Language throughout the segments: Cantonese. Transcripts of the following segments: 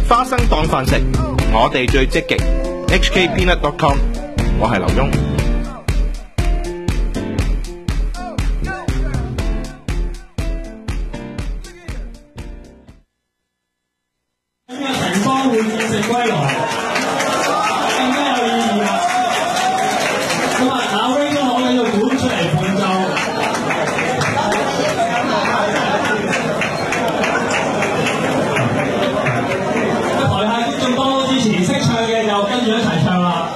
花生當飯食，我哋最積極。hkpeanut.com， 我係劉墉。 城邦會戰勝歸來，更加有意義啦。咁啊，阿 Ray 都可以喺度管出嚟伴奏。台下觀眾多多支持，識唱嘅就跟住一齊唱啦。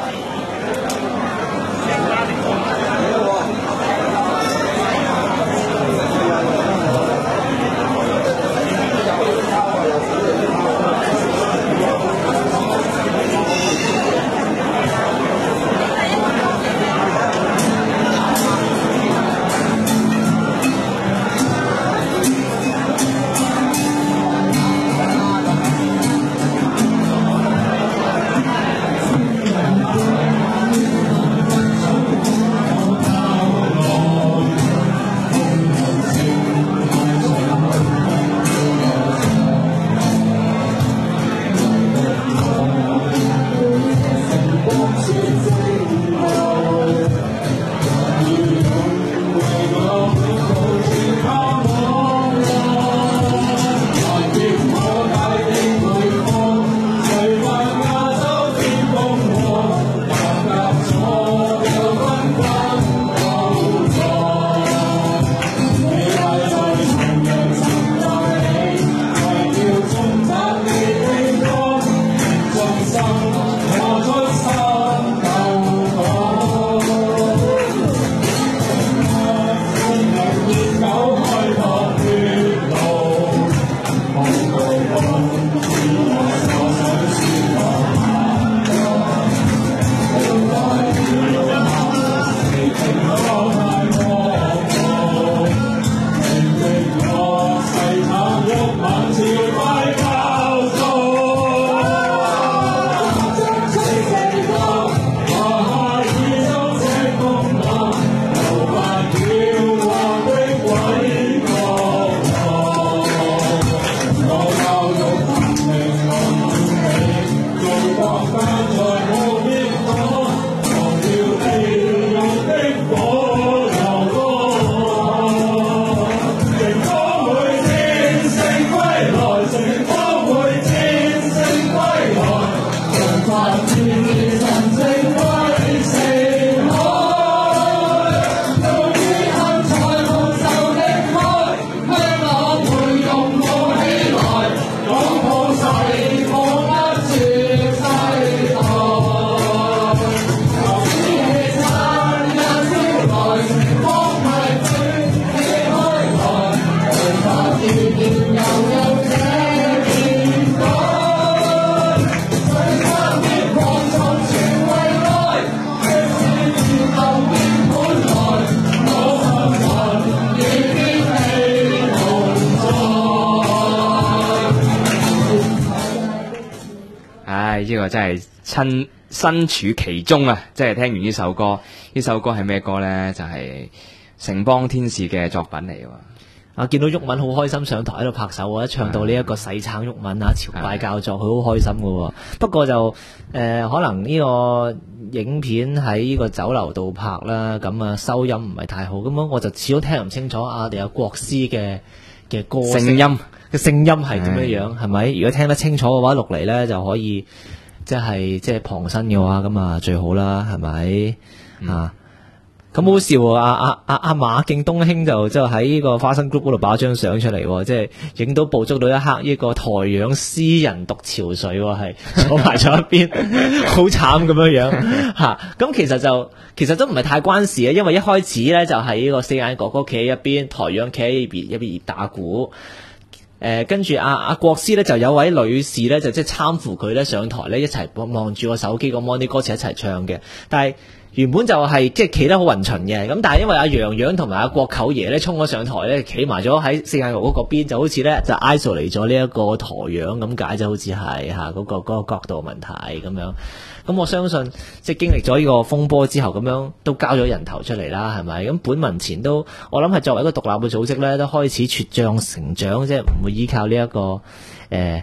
呢個真係身處其中啊！即係聽完呢首歌，呢首歌係咩歌呢？就係城邦天使嘅作品嚟喎。 啊！見到毓民好開心上台喺度拍手啊！一唱到呢一個洗橙毓民啊，朝拜教作，佢好開心噶。不過就可能呢個影片喺呢個酒樓度拍啦，咁啊收音唔係太好，咁我就始終聽唔清楚我哋有國師嘅歌聲音係點樣樣，係咪？如果聽得清楚嘅話，錄嚟咧就可以即係旁身嘅話，咁啊最好啦，係咪啊？咁好笑喎！阿馬敬東兄就喺呢個花生 group 嗰度擺張相出嚟，即係影到捕捉到一刻呢個台陽詩人讀潮水，係坐埋咗一邊，好慘咁樣樣吓。咁其實都唔係太關事啊，因為一開始咧就係呢個四眼哥哥企喺一邊，台陽企喺一邊打鼓。跟住阿國師咧就有位女士咧就即係攙扶佢咧上台咧一齊望住個手機個 mon 啲歌詞一齊唱嘅，但係原本就係即係企得好勻循嘅，咁但係因為阿洋洋同埋阿國舅爺咧衝咗上台咧，企埋咗喺四眼哥哥嗰邊，就好似咧就 isolate 咗呢一個台樣咁解，就好似係嚇嗰個角度問題咁樣。咁我相信即係經歷咗呢個風波之後，咁樣都交咗人頭出嚟啦，係咪？咁本民前都我諗係作為一個獨立嘅組織咧，都開始茁壯成長，即係唔會依靠呢一個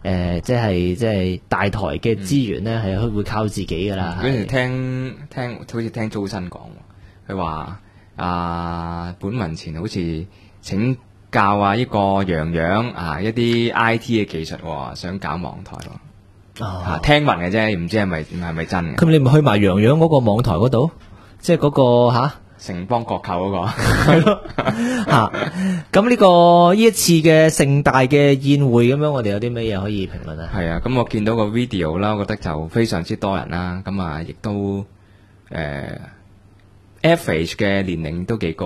即係大台嘅資源咧係會靠自己噶啦。 嗰陣時聽好似聽周生講，佢話本文前好似請教呢個洋洋一啲 IT 嘅技術喎，想搞網台喎。聽聞嘅啫，唔知係咪真嘅。 咁你咪去埋洋洋嗰個網台嗰度，即係嗰個城邦國購嗰個係咯咁呢一次嘅盛大嘅宴會咁樣，我哋有啲咩嘢可以評論啊？ 係啊，咁我見到個 video 啦，我覺得就非常之多人啦，咁亦都average 嘅年齡都幾高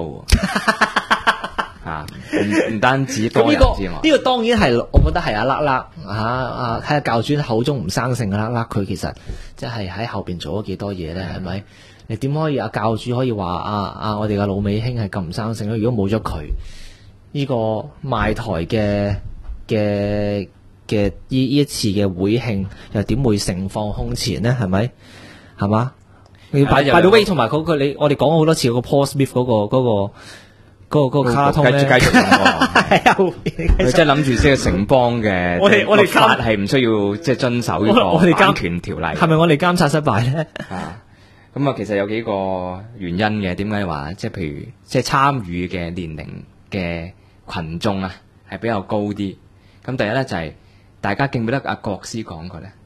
唔單止多人之外， 呢個當然係我覺得係睇下教主口中唔生性嘅佢其實即係喺後邊做咗幾多嘢咧，係咪？你點可以教主可以話我哋嘅老美兄係咁唔生性咧？如果冇咗佢呢個賣台嘅呢一次嘅會慶，又點會盛況空前呢？係咪？係嘛？你by the way，同埋我哋講咗好多次嗰個 Paul Smith 嗰個卡通咧， 繼續講佢真係諗住即係城邦嘅，我哋法係唔需要即係遵守呢個版權條例， 係咪我哋監察失敗咧？ 咁其實有幾個原因嘅，點解話即係譬如即係參與嘅年齡嘅群眾係比較高啲。咁第一咧就係大家記唔記得阿國師講過咧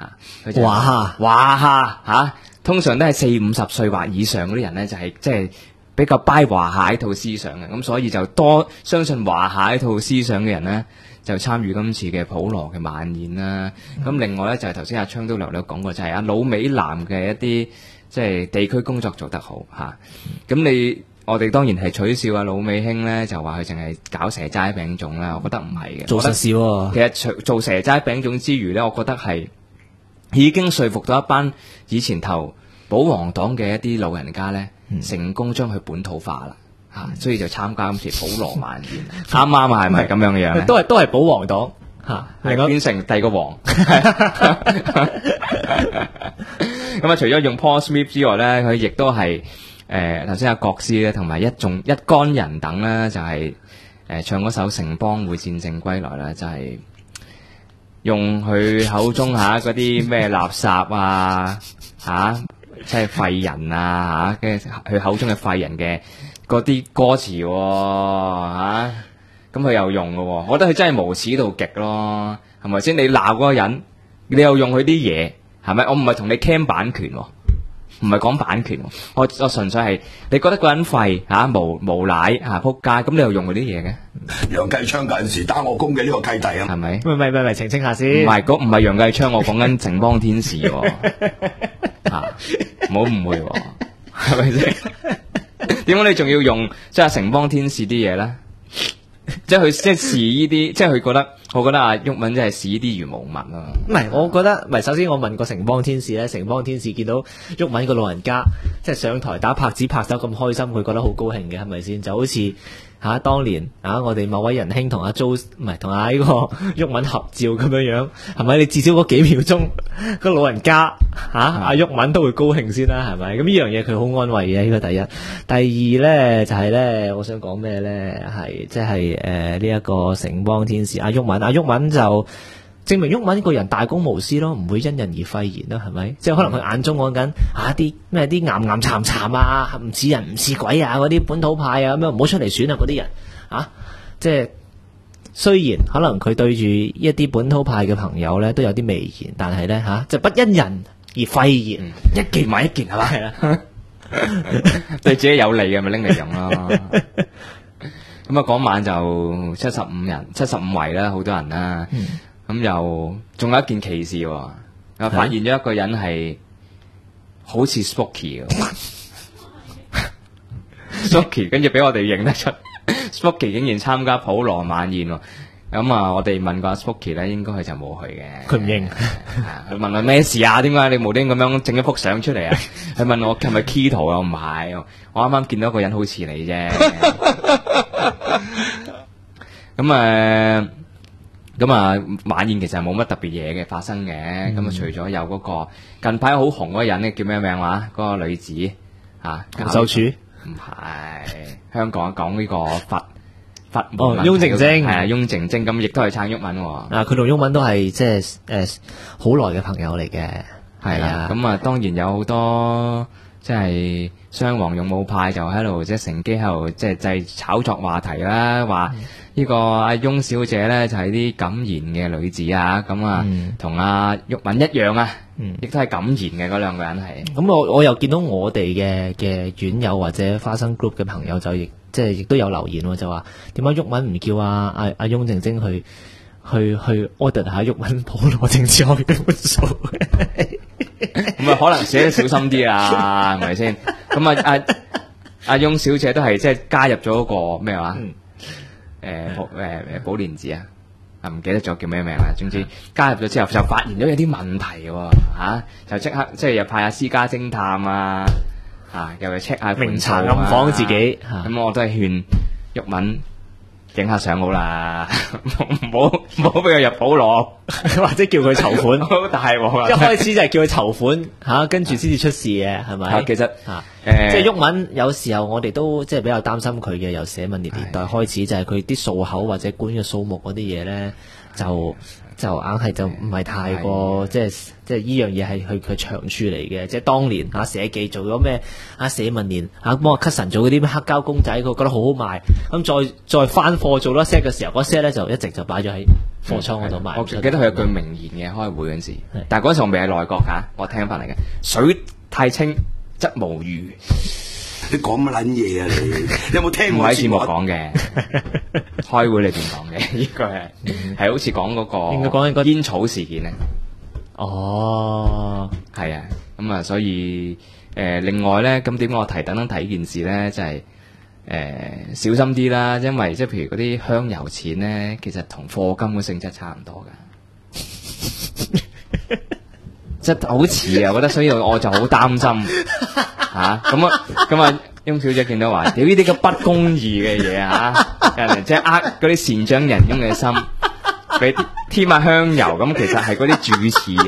華夏通常都係40-50歲或以上嗰啲人咧，就係即係比較拜華夏呢套思想嘅，咁所以就多相信華夏呢套思想嘅人咧，就參與今次嘅普羅嘅晚宴啦。咁另外咧就係頭先阿昌都略略講過，就係老美男嘅一啲即係地區工作做得好咁我哋當然係取笑老美兄咧，就話佢淨係搞蛇齋餅粽啦。我覺得唔係嘅， 做實事喎。 其實做蛇齋餅粽之餘咧，我覺得係已經說服到一班以前投保皇黨嘅一啲老人家咧，成功將佢本土化啦所以就參加今次普羅晚宴。啱啱係咪咁樣嘅樣咧？ 都係保皇黨變成第二個王。咁除咗用 Paul Smith 之外咧，佢亦都係頭先阿國師咧，同埋一干人等咧，就係唱嗰首《城邦會戰勝歸來》啦，就係用佢口中嗰啲咩垃圾即係廢人跟住佢口中嘅廢人嘅嗰啲歌詞咁佢又用嘅我覺得佢真係無恥到極咯，係咪先？你鬧嗰個人，你又用佢啲嘢，係咪？我唔係同你 claim 版權唔係講版權，我純粹係你覺得個人廢無賴仆街，咁你又用嗰啲嘢嘅？ 楊繼昌嗰陣時打我工嘅呢個契弟係咪？ 唔係澄清下先。 唔係楊繼昌，我講緊城邦天使唔好誤會係咪先？點解你仲要用即係城邦天使啲嘢咧？即係佢即係視呢啲，即係佢覺得，我覺得阿毓民真係視呢啲如無物啊！ 唔係，我覺得唔係。首先我問過城邦天使咧，城邦天使見到毓民個老人家即係上台打拍子拍手咁開心，佢覺得好高興嘅，係咪先？就好似當年我哋某位仁兄同阿租唔係同阿呢個毓民合照咁樣，係咪？你至少嗰幾秒鐘個老人家阿毓民都會高興先啦，係咪？咁呢樣嘢佢好安慰嘅，呢個第一。第二咧就係咧，我想講咩咧？係即係呢一個城邦天使阿毓民就證明毓民個人大公無私咯，唔會因人而廢言啦，係咪？即係可能佢眼中講緊啲咩啲岩岩巉巉唔似人唔似鬼嗰啲本土派咁樣，唔好出嚟選嗰啲人即係雖然可能佢對住一啲本土派嘅朋友咧都有啲微言，但係咧就不因人而廢言，一件買一件係嘛？係啦， 對自己有利嘅咪拎嚟用咯。咁嗰晚就75圍啦，好多人啦。咁又仲有一件奇事喎，發現咗一個人係好似 Spooky 嘅，Spooky 跟住俾我哋認得出，Spooky 竟然參加普羅晚宴喎。咁我哋問過 Spooky 咧，應該佢就冇去嘅。 佢唔認。 佢問我咩事啊？點解你無端咁樣整一幅相出嚟啊？佢問我係咪 key 圖啊？唔係，我啱啱見到一個人好似你啫。晚宴其實冇乜特別嘢嘅發生嘅。除咗有嗰個近排好紅嗰個人咧，叫咩名話？嗰個女子洪秀柱？ 唔係，香港講呢個佛門翁靜晶係啊，翁靜晶咁亦都係撐毓民喎。 啊，佢同毓民都係即係好耐嘅朋友嚟嘅， 係啦，咁啊當然有好多即係雙黃勇武派就喺度即係乘機喺度即係製炒作話題啦，話呢個阿翁小姐咧就係啲敢言嘅女子啊，咁啊同阿毓民一樣啊，亦都係敢言嘅嗰兩個人係。 咁我又見到我哋嘅院友或者花生 group 嘅朋友就亦都有留言喎，就話點解毓民唔叫阿翁靜晶去 order 下毓民普羅政治學院嘅本數？ 咁啊可能寫得小心啲啊，係咪先？咁啊阿翁小姐都係即係加入咗嗰個咩話？寶蓮寺啊，唔記得咗叫咩名啦。總之加入咗之後就發現咗有啲問題喎，就即刻即係又派下私家偵探啊，又去 check 下明查暗訪自己。 咁我都係勸毓民影下相好啦，唔好俾佢入普羅， 或者叫佢籌款。 好大鑊啊！ 一開始就係叫佢籌款跟住先至出事嘅，係咪？ 其實即係毓民有時候我哋都即係比較擔心佢嘅，由社民連年代開始就係佢啲數口或者官嘅數目嗰啲嘢咧，就硬係就唔係太過即係依樣嘢係佢長處嚟嘅。即係當年社記做咗咩社民連幫阿 Cutson 做嗰啲咩黑膠公仔，佢覺得好好賣，咁再翻貨做多 set 嘅時候，嗰 set 咧就一直就擺咗喺貨倉嗰度賣。 我記得佢有句名言嘅，開會嗰陣時，但係嗰陣時我未係內閣我聽翻嚟嘅，水太清則無魚。 你講乜撚嘢啊？你有冇聽唔喺節目我節目講嘅，開會裏邊講嘅，呢個係好似講嗰應該講個煙草事件咧。 哦， 係啊，咁啊，所以另外咧，咁點解我等等睇件事咧，就係小心啲啦，因為即係譬如嗰啲香油錢咧，其實同課金嘅性質差唔多㗎。即係好似啊，我覺得，所以我就好擔心咁啊，翁小姐見到話，屌呢啲咁不公義嘅嘢人哋即係嗰啲善長人翁嘅心，俾添下香油，咁其實係嗰啲主持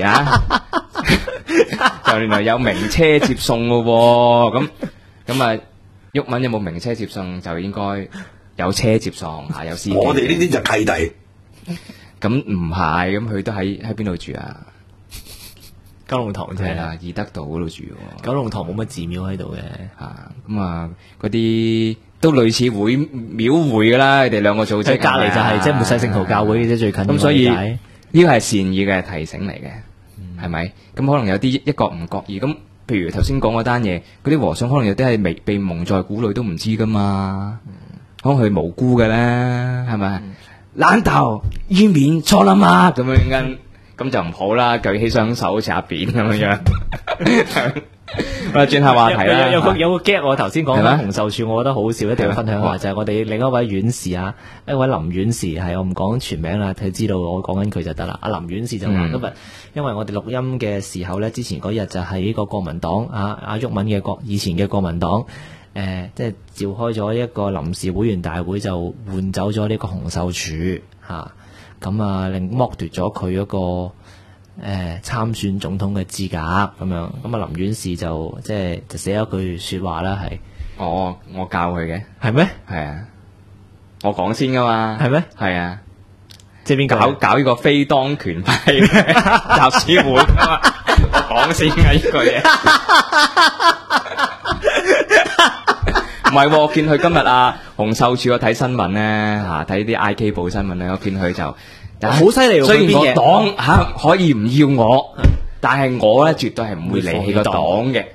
就原來有名車接送嘅喎，咁啊，毓民有冇名車接送就應該有車接送有司機。 我哋呢啲就契弟。 咁唔係，咁佢都喺邊度住啊？ 九龍塘啫， 係啦，義德道嗰度住喎。 九龍塘冇乜寺廟喺度嘅， 咁啊，嗰啲都類似會廟會噶啦，佢哋兩個組織。 隔離就係即係末世聖徒教會嘅啫，最近。 咁所以呢個係善意嘅提醒嚟嘅，係咪？咁可能有啲一個唔覺意，咁譬如頭先講嗰單嘢，嗰啲和尚可能有啲係被蒙在鼓裏都唔知噶嘛，可能佢無辜嘅咧，係咪？懶頭於面錯啦嘛，咁樣咁就唔好啦，舉起雙手好似阿扁咁樣。轉下話題啦。 有個 get 我頭先講緊洪秀柱，我覺得好笑，一定要分享下，就係我哋另一位院士一位林院士，係我唔講全名啦，佢知道我講緊佢就得啦。阿林院士就話今日，因為我哋錄音嘅時候咧，之前嗰日就係呢個國民黨阿毓民嘅以前嘅國民黨，即係召開咗一個臨時會員大會，就換走咗呢個洪秀柱咁令剝奪咗佢嗰個參選總統嘅資格咁樣，咁林院士就寫咗句說話啦，係我教佢嘅， 係咩？ 係啊，我講先噶嘛， 係咩？ 係啊， 即係邊搞呢個非當權派集思會噶嘛，我講先啊呢句嘢。唔係，我見佢今日洪秀柱我睇新聞咧睇啲 IK 報新聞咧，我見佢就好犀利喎。 雖然個黨可以唔要我，但係我咧絕對係唔會離棄個黨嘅。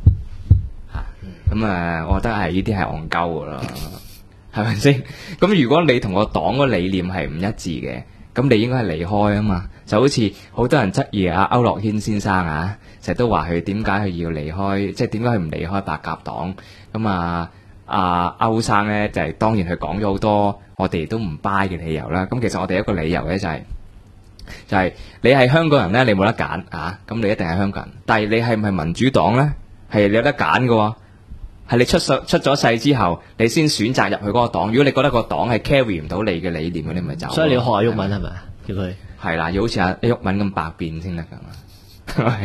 咁我覺得係呢啲係戇鳩噶啦，係咪先？咁如果你同個黨個理念係唔一致嘅，咁你應該係離開啊嘛。就好似好多人質疑區諾軒先生成日都話佢點解佢要離開，即係點解佢唔離開白鴿黨咁歐生咧就係當然佢講咗好多我哋都唔 buy 嘅理由啦。咁其實我哋一個理由咧就係你係香港人咧，你冇得揀咁你一定係香港人。但係你係唔係民主黨咧？係你有得揀嘅，係你出咗世之後，你先選擇入去嗰個黨。如果你覺得個黨係 carry 唔到你嘅理念，你咪走。 所以你要學下毓民係咪？叫佢係啦，要好似阿毓民咁百變先得噶嘛。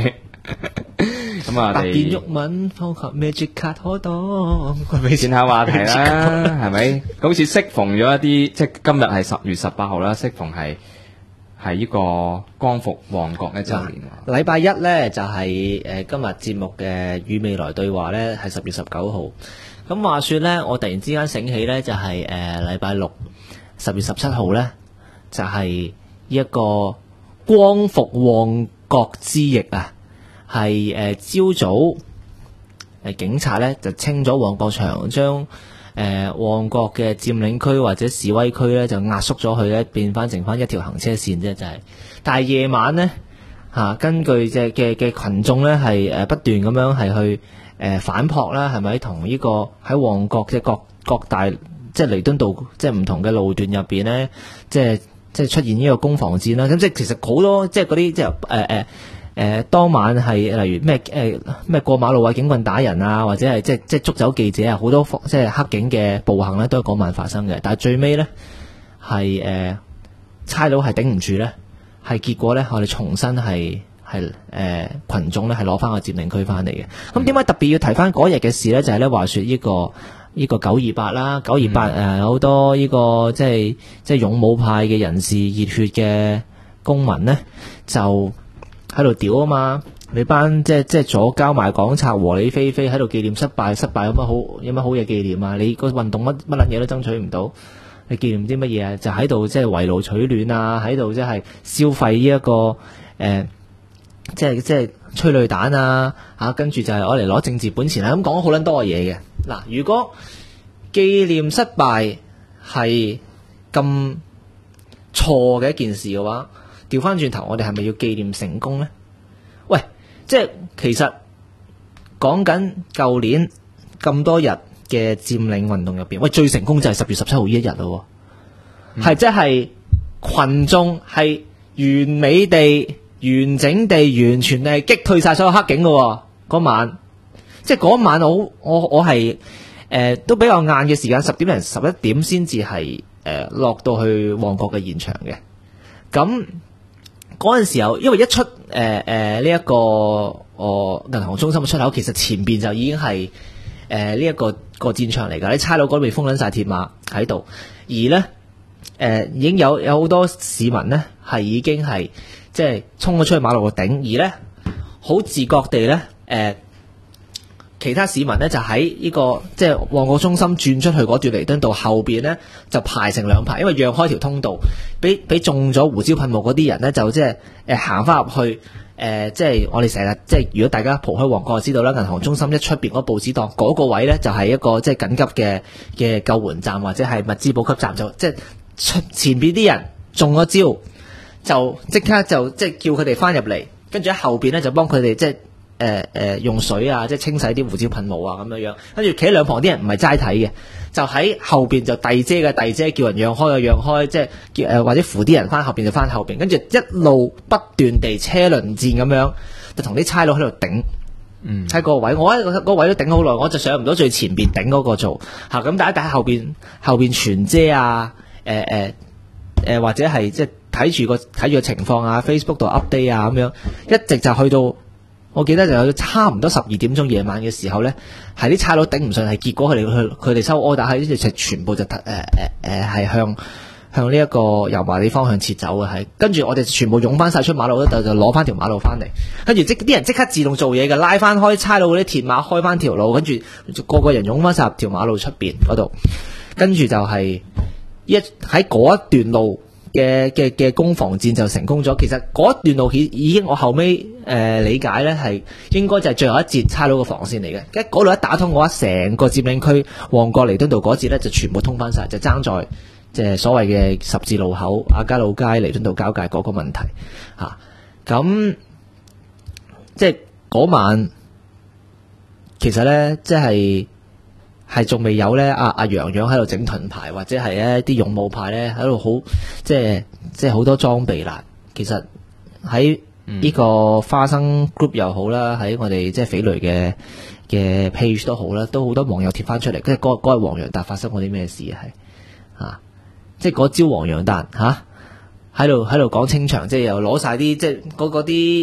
咁啊，我白件哋鬱文方及 magic 卡可當，係咪轉下話題啦，係咪？好似適逢咗一啲，即係今日係10月18號啦，適逢係呢個光復旺角1週年喎。 禮拜一呢，就係今日節目嘅與未來對話呢，係10月19號。咁話說呢，我突然之間醒起呢，就係禮拜六10月17號呢，就係一個光復旺角之役啊！係朝早警察呢就清咗旺角場，將旺角嘅佔領區或者示威區呢就壓縮咗去呢，變翻剩翻一條行車線啫，就係。但係夜晚呢，根據嘅群眾呢係不斷咁樣係去反撲啦，係咪同呢個喺旺角嘅各大即係彌敦道即係唔同嘅路段入邊呢，即係出現呢個攻防戰啦。咁即係其實好多即係嗰啲即係當晚係例如咩過馬路啊，警棍打人啊，或者係即係捉走記者啊，好多即係黑警嘅暴行咧，都係嗰晚發生嘅。但係最尾咧係差佬係頂唔住咧，係結果咧我哋重新係群眾咧係攞翻個佔領區翻嚟嘅。咁點解特別要提翻嗰日嘅事咧？就係咧話說呢個928啦，928有好多呢個即係勇武派嘅人士、熱血嘅公民咧就喺度屌啊嘛！你班即係左膠賣港賊和理非非喺度紀念失敗有乜好嘢紀念啊？你個運動乜撚嘢都爭取唔到，你紀念啲乜嘢啊？就喺度即係圍爐取暖啊！喺度即係消費呢一個即係催淚彈啊！跟住就係攞政治本錢啊！咁講咗好撚多嘅嘢嘅。嗱，如果紀念失敗係咁錯嘅一件事嘅話，調翻轉頭，我哋係咪要紀念成功呢？喂，即係其實講緊舊年咁多日嘅佔領運動入邊，喂，最成功就係10月17號呢一日咯，係即係群眾係完美地、完整地、完全地擊退晒所有黑警嘅嗰晚，即係嗰晚我係都比較晏嘅時間，10點零11點先至係落到去旺角嘅現場嘅，咁。嗰陣時候，因為一出呢一個銀行中心嘅出口，其實前邊就已經係呢一個戰場嚟㗎。啲差佬嗰邊封緊晒鐵馬喺度，而呢已經有好多市民呢係已經係即係衝咗出去馬路個頂，而呢好自覺地呢其他市民呢就喺呢個即係旺角中心轉出去嗰段彌敦道後邊呢，就排成兩排，因為讓開條通道，俾中咗胡椒噴霧嗰啲人呢，就即係行翻入去即係我哋成日即係如果大家蒲開旺角就知道啦，銀行中心一出邊嗰報紙檔嗰個位呢，就係一個即係緊急嘅救援站或者係物資補給站，就即係前邊啲人中咗招，就即刻就即係叫佢哋翻入嚟，跟住喺後邊呢，就幫佢哋即係。用水啊，即係清洗啲胡椒噴霧啊，咁樣樣，跟住企喺兩旁啲人唔係齋睇嘅，就喺後邊就遞遮嘅遞遮，叫人讓開嘅讓開，即係叫或者扶啲人翻後邊就翻後邊，跟住一路不斷地車輪戰咁樣，就同啲差佬喺度頂，喺個位，我喺個位都頂好耐，我就上唔到最前邊頂嗰個做嚇，咁大家喺後邊傳遮啊，或者係即係睇住個情況啊 ，Facebook 度 update 啊咁樣，一直就去到。我記得就有差唔多12點鐘夜晚嘅時候呢，係啲差佬頂唔順，係結果佢哋收 order，係就全部就係向呢一個油麻地方向撤走嘅，係跟住我哋全部湧翻晒出馬路嗰度，就攞翻條馬路翻嚟，跟住啲人即刻自動做嘢嘅，拉翻開差佬嗰啲鐵馬，開翻條路，跟住個人湧翻晒入條馬路出邊嗰度，跟住就係喺嗰一段路。嘅攻防戰就成功咗。其實嗰一段路已經我後尾理解呢係應該就係最後一節差佬嘅防線嚟嘅。嗰度一打通嘅話，成個佔領區旺角彌敦道嗰節呢就全部通翻晒，就爭在即係所謂嘅十字路口亞皆老街彌敦道交界嗰個問題嚇。咁即係嗰晚其實呢，即係仲未有咧，阿洋洋喺度整盾牌，或者係咧啲勇武派咧喺度好，即係好多裝備啦。其實喺呢個花生 group 又好啦，喺我哋即係匪類嘅 page 都好啦，都好多網友貼翻出嚟。即係嗰日黃洋達發生過啲咩事係即係嗰朝黃洋達喺度講清場，即係又攞晒啲即係嗰啲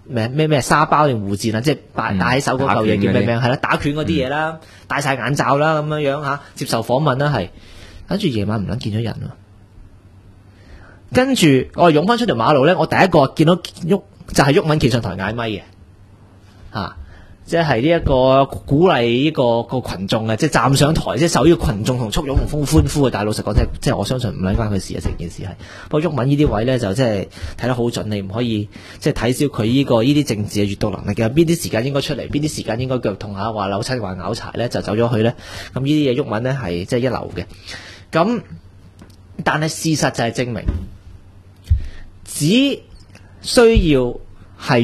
咩沙包定護墊啊，即係戴喺手嗰嚿嘢叫咩名？係啦，打拳嗰啲嘢啦，戴晒眼罩啦咁樣樣嚇，接受訪問啦係，跟住夜晚唔撚見咗人喎。跟住我湧翻出條馬路咧，我第一個見到就係毓民企上台嗌咪嘅嚇。即係呢一個鼓勵呢個群眾嘅，即係站上台，即係受呢個群眾同簇擁同歡呼嘅。但係老實講，即係我相信唔撚關佢事啊，成件事係。不過毓民呢啲位咧就即係睇得好準，你唔可以即係睇小佢呢啲政治嘅閲讀能力嘅。邊啲時間應該出嚟，邊啲時間應該腳痛下，話扭親話拗柴咧就走咗去咧。咁呢啲嘢毓民咧係即係一流嘅。咁但係事實就係證明，只需要係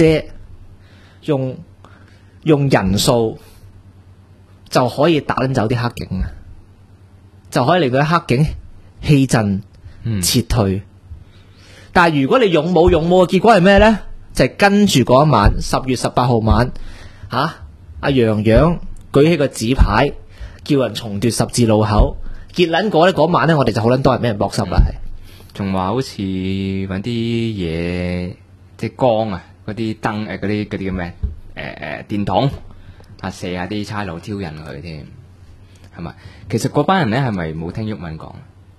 用人數就可以打撚走啲黑警啊，就可以令到啲黑警氣震撤退。但係如果你勇武嘅結果係咩呢？就係跟住嗰一晚10月18號晚阿楊洋舉起個紙牌，叫人重奪十字路口。結撚果呢嗰晚呢，我哋就好撚多人俾人剝濕啦，係仲話好似揾啲嘢即係光啊，嗰啲燈嗰啲叫咩？電筒射下啲差佬挑釁佢添，係咪？其實嗰班人咧係咪冇聽毓民講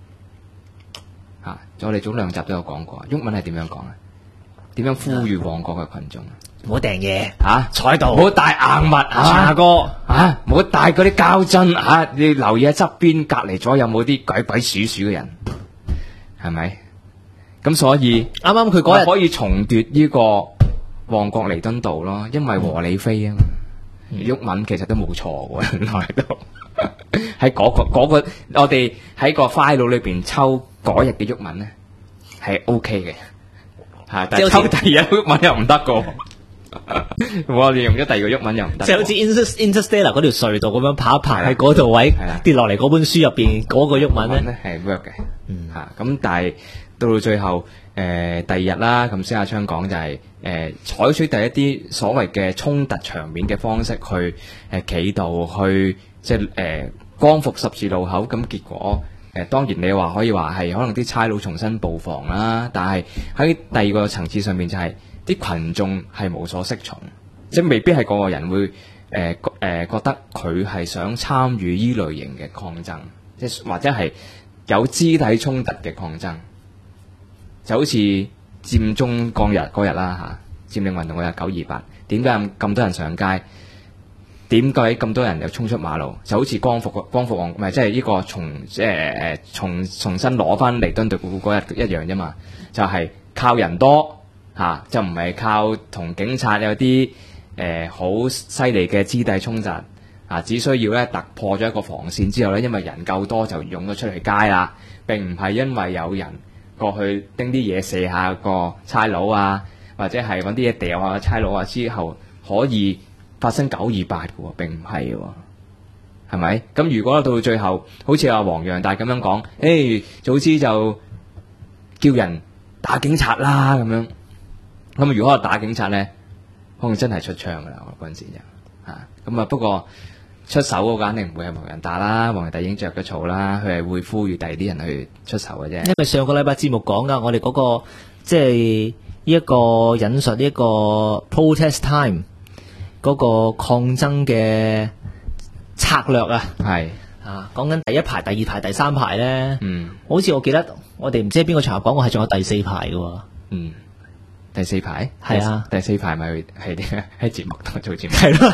我哋早2集都有講過，毓民係點樣講啊？點樣呼籲旺角嘅群眾？ 唔好掟嘢坐喺度，唔好帶硬物茶哥唔好帶嗰啲膠樽你留意喺側邊隔離咗有冇啲鬼鬼祟祟嘅人，係咪？咁所以啱啱佢嗰日可以重奪呢個旺角彌敦道咯，因為和理非啊嘛。毓民其實都冇錯喎，原來都喺嗰個我哋喺個 file 裏邊抽嗰日嘅毓民咧係 OK 嘅但係抽第二日毓民又唔得個。我哋用咗第二個毓民又唔得， 即係好似 Interstellar 嗰條隧道咁樣爬一爬喺嗰度位跌落嚟嗰本書入邊嗰個毓民咧係 work 嘅咁但係到最後第二日啦，咁施亞昌講就係採取第一啲所謂嘅衝突場面嘅方式去企度去即係光復十字路口，咁結果當然你話可以話係可能啲差佬重新布防啦，但係喺第二個層次上面就係啲群眾係無所適從，即係未必係個個人會覺得佢係想參與依類型嘅抗爭，即係或者係有肢體衝突嘅抗爭。就好似佔中嗰日啦佔領運動嗰日928，點解咁多人上街？點解咁多人又衝出馬路？就好似光復旺，唔係即係呢個重新攞翻彌敦道嗰日一樣啫嘛。就係靠人多就唔係靠同警察有啲好犀利嘅肢體衝突只需要咧突破咗一個防線之後咧，因為人夠多就湧咗出去街啦，並唔係因為有人過去叮啲嘢射下個差佬或者係揾啲嘢掉下差佬之後可以發生928嘅喎，並唔係喎，係咪？咁如果到最後好似阿黃洋達咁樣講，早知就叫人打警察啦咁樣，咁如果我打警察咧，可能真係出槍噶啦，我嗰陣時就咁不過出手嗰個肯定唔會係黃洋達啦，黃洋達已經着咗草啦，佢係會呼籲第二啲人去出手嘅啫。 因為上個禮拜節目講噶，我哋嗰個即係呢一個引述呢一個 protest time 嗰個抗爭嘅策略係講緊第一排、第二排、第三排咧，好似我記得我哋唔知喺邊個場合講過係仲有第四排嘅。 第四排係啊， 第四排咪係啲喺節目度做節目， 係咯，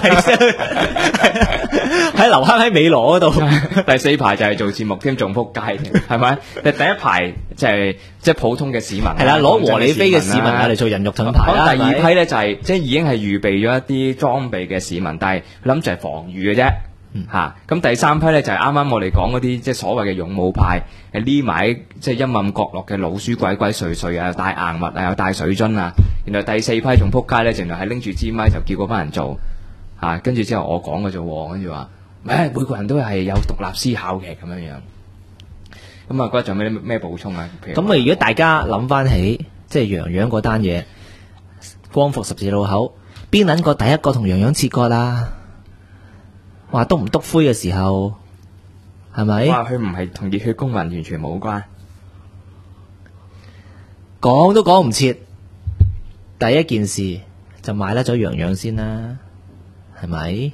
喺樓坑喺美羅嗰度。 第四排就係做節目添，仲撲街添，係咪？第一排就係即係普通嘅市民， 係啦，攞和理非嘅市民嚟做人肉盾牌啦。 第二批咧就係即係已經係預備咗一啲裝備嘅市民，但係諗住係防禦嘅啫。咁第三批咧就係啱啱我哋講嗰啲即係所謂嘅勇武派，匿埋即係陰暗角落嘅老鼠鬼鬼祟祟啊，帶硬物啊，有帶水樽啊。原來第四批仲撲街咧，原來係拎住支咪就叫嗰班人做跟住之後我講嘅啫，跟住話每個人都係有獨立思考嘅咁樣樣。咁嗰日仲有咩補充啊？ 咁如果大家諗翻起即係楊洋嗰單嘢，光復十字路口，邊撚個第一個同楊洋切割啦？話篤唔篤灰嘅時候，係咪？ 話佢唔係同熱血公民完全冇關， 講都講唔切。第一件事就賣甩咗洋洋先啦，係咪？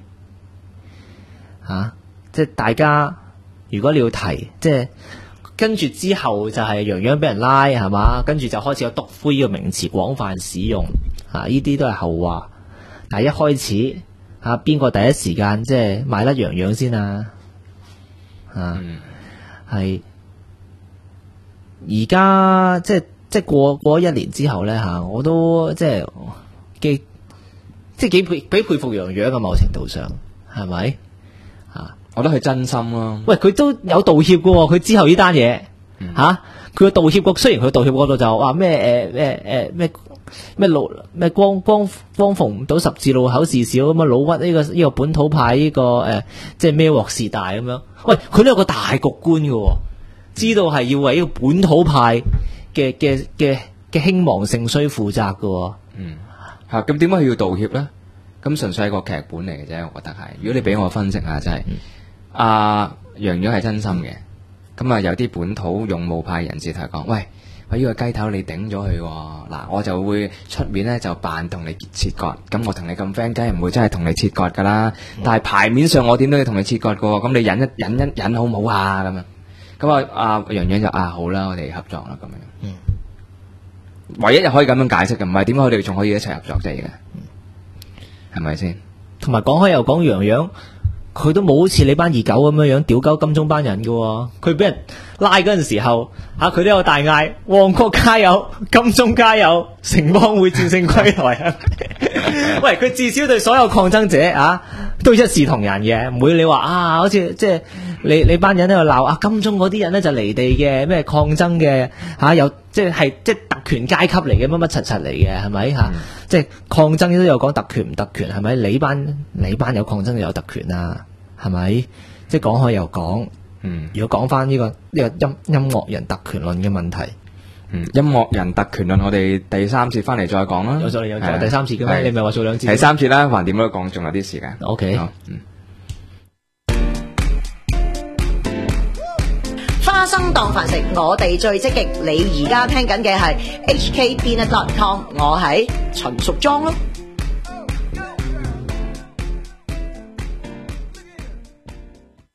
即係大家如果你要提，即係跟住之後就係洋洋俾人拉係嘛，跟住就開始有篤灰呢個名詞廣泛使用，呢啲都係後話。但係一開始邊個第一時間即係賣甩洋洋先啊？係而家即係過一年之後咧我都即係幾佩服洋洋嘅，某程度上係咪？ 我覺得佢真心咯。 喂，佢都有道歉嘅喎，佢之後呢單嘢佢個道歉局，雖然佢道歉嗰度就話咩光逢唔到十字路口事少咁啊，老屈呢個本土派呢個即係孭鑊事大咁樣。喂，佢都有個大局觀嘅喎，知道係要為呢個本土派嘅興亡盛衰負責嘅喎。 咁點解佢要道歉咧？咁純粹係個劇本嚟嘅啫，我覺得係。如果你俾我分析下，真係洋洋係真心嘅。咁啊，有啲本土勇武派人士同佢講：喂，呢個雞頭你頂咗佢喎，嗱，我就會出面咧就扮同你切割。咁我同你咁 friend，梗係唔會真係同你切割噶啦。但係牌面上我點都要同你切割嘅喎。咁你忍一忍好唔好啊？咁樣。咁洋洋就好啦，我哋合作啦咁樣。唯一又可以咁樣解釋嘅，唔係點解佢哋仲可以一齊合作啫？而家係咪先？同埋講開又講洋洋，佢都冇好似你班二狗咁樣屌鳩金鐘班人嘅。佢俾人拉嗰陣時候佢都有大嗌旺角加油，金鐘加油，城邦會戰勝歸來。喂，佢至少對所有抗爭者都一視同仁嘅，唔會你話好似即係你班人喺度鬧金鐘嗰啲人咧就離地嘅咩抗爭嘅有即係特權階級嚟嘅乜乜柒柒嚟嘅係咪即係抗爭都有講特權唔特權係咪？你班有抗爭就有特權啊係咪？即係講開又講，如果講翻呢個音樂人特權論嘅問題， 音樂人特權論我哋第三節翻嚟再講啦。 有咗第三節嘅咩？你咪話做兩節？ 第三節啦，橫掂都講，仲有啲時間。 OK。 花生當飯食，我哋最積極。你而家聽緊嘅係 HKpeanut.com， 我係陳淑莊咯。